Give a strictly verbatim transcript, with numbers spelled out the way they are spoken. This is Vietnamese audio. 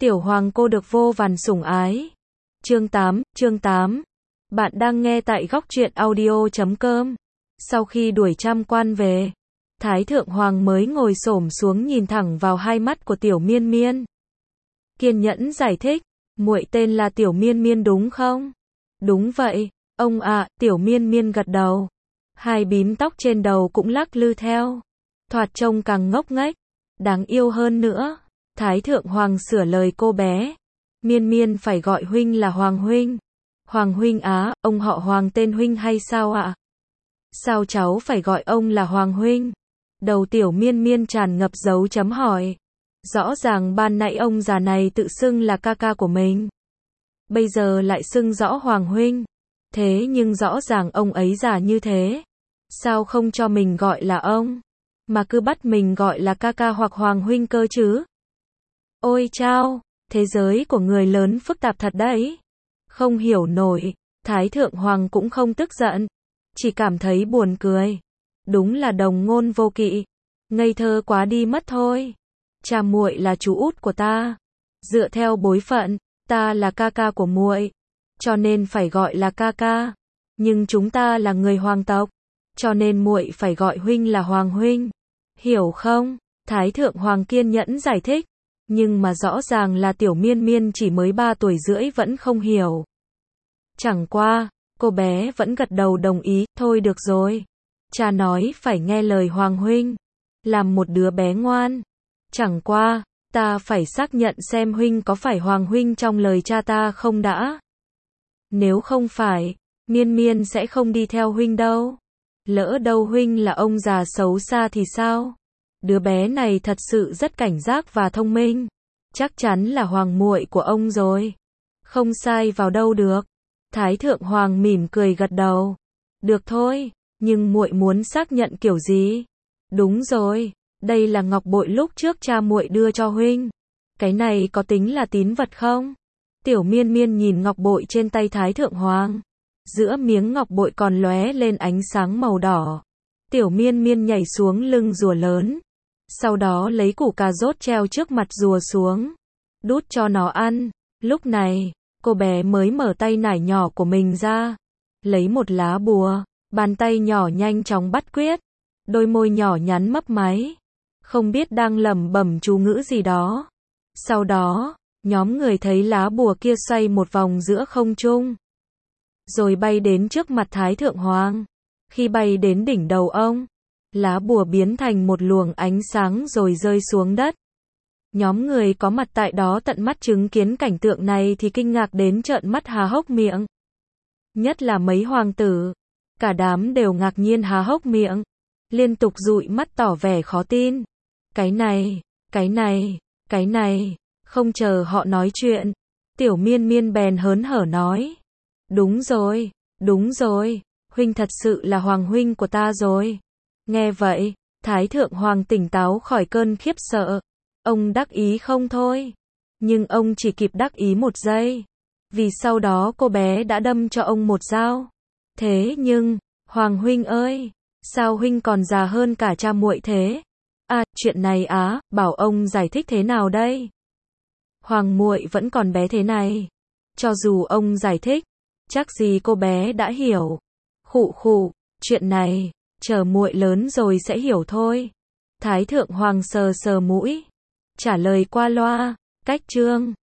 Tiểu Hoàng cô được vô vàn sủng ái. Chương tám, chương tám. Bạn đang nghe tại góc truyện audio chấm com. Sau khi đuổi trăm quan về, Thái Thượng Hoàng mới ngồi xổm xuống nhìn thẳng vào hai mắt của Tiểu Miên Miên. Kiên nhẫn giải thích, muội tên là Tiểu Miên Miên đúng không? Đúng vậy, ông ạ, Tiểu Miên Miên gật đầu. Hai bím tóc trên đầu cũng lắc lư theo. Thoạt trông càng ngốc nghếch, đáng yêu hơn nữa. Thái Thượng Hoàng sửa lời cô bé. Miên Miên phải gọi huynh là Hoàng huynh. Hoàng huynh á, ông họ Hoàng tên huynh hay sao ạ? Sao cháu phải gọi ông là Hoàng huynh? Đầu Tiểu Miên Miên tràn ngập dấu chấm hỏi. Rõ ràng ban nãy ông già này tự xưng là ca ca của mình. Bây giờ lại xưng rõ Hoàng huynh. Thế nhưng rõ ràng ông ấy già như thế. Sao không cho mình gọi là ông, mà cứ bắt mình gọi là ca ca hoặc Hoàng huynh cơ chứ? Ôi chao, thế giới của người lớn phức tạp thật đấy. Không hiểu nổi, Thái Thượng Hoàng cũng không tức giận, chỉ cảm thấy buồn cười. Đúng là đồng ngôn vô kỵ, ngây thơ quá đi mất thôi. Cha muội là chú út của ta, dựa theo bối phận, ta là ca ca của muội, cho nên phải gọi là ca ca. Nhưng chúng ta là người hoàng tộc, cho nên muội phải gọi huynh là Hoàng huynh. Hiểu không? Thái Thượng Hoàng kiên nhẫn giải thích. Nhưng mà rõ ràng là Tiểu Miên Miên chỉ mới ba tuổi rưỡi vẫn không hiểu. Chẳng qua, cô bé vẫn gật đầu đồng ý, thôi được rồi. Cha nói phải nghe lời Hoàng huynh, làm một đứa bé ngoan. Chẳng qua, ta phải xác nhận xem huynh có phải Hoàng huynh trong lời cha ta không đã. Nếu không phải, Miên Miên sẽ không đi theo huynh đâu. Lỡ đâu huynh là ông già xấu xa thì sao? Đứa bé này thật sự rất cảnh giác và thông minh. Chắc chắn là Hoàng muội của ông rồi. Không sai vào đâu được. Thái Thượng Hoàng mỉm cười gật đầu. Được thôi, nhưng muội muốn xác nhận kiểu gì? Đúng rồi, đây là ngọc bội lúc trước cha muội đưa cho huynh. Cái này có tính là tín vật không? Tiểu Miên Miên nhìn ngọc bội trên tay Thái Thượng Hoàng. Giữa miếng ngọc bội còn lóe lên ánh sáng màu đỏ. Tiểu Miên Miên nhảy xuống lưng rùa lớn. Sau đó lấy củ cà rốt treo trước mặt rùa xuống, đút cho nó ăn. Lúc này, cô bé mới mở tay nải nhỏ của mình ra, lấy một lá bùa, bàn tay nhỏ nhanh chóng bắt quyết, đôi môi nhỏ nhắn mấp máy, không biết đang lẩm bẩm chú ngữ gì đó. Sau đó, nhóm người thấy lá bùa kia xoay một vòng giữa không trung, rồi bay đến trước mặt Thái Thượng Hoàng. Khi bay đến đỉnh đầu ông, lá bùa biến thành một luồng ánh sáng rồi rơi xuống đất. Nhóm người có mặt tại đó tận mắt chứng kiến cảnh tượng này thì kinh ngạc đến trợn mắt há hốc miệng. Nhất là mấy hoàng tử, cả đám đều ngạc nhiên há hốc miệng, liên tục dụi mắt tỏ vẻ khó tin. Cái này, cái này, cái này, không chờ họ nói chuyện, Tiểu Miên Miên bèn hớn hở nói. Đúng rồi, đúng rồi, huynh thật sự là Hoàng huynh của ta rồi. Nghe vậy, Thái Thượng Hoàng tỉnh táo khỏi cơn khiếp sợ. Ông đắc ý không thôi. Nhưng ông chỉ kịp đắc ý một giây. Vì sau đó cô bé đã đâm cho ông một dao. Thế nhưng, Hoàng huynh ơi, sao huynh còn già hơn cả cha muội thế? À, chuyện này á, bảo ông giải thích thế nào đây? Hoàng muội vẫn còn bé thế này. Cho dù ông giải thích, chắc gì cô bé đã hiểu. Khụ khụ, chuyện này, chờ muội lớn rồi sẽ hiểu thôi. Thái Thượng Hoàng sờ sờ mũi, trả lời qua loa. Cách chương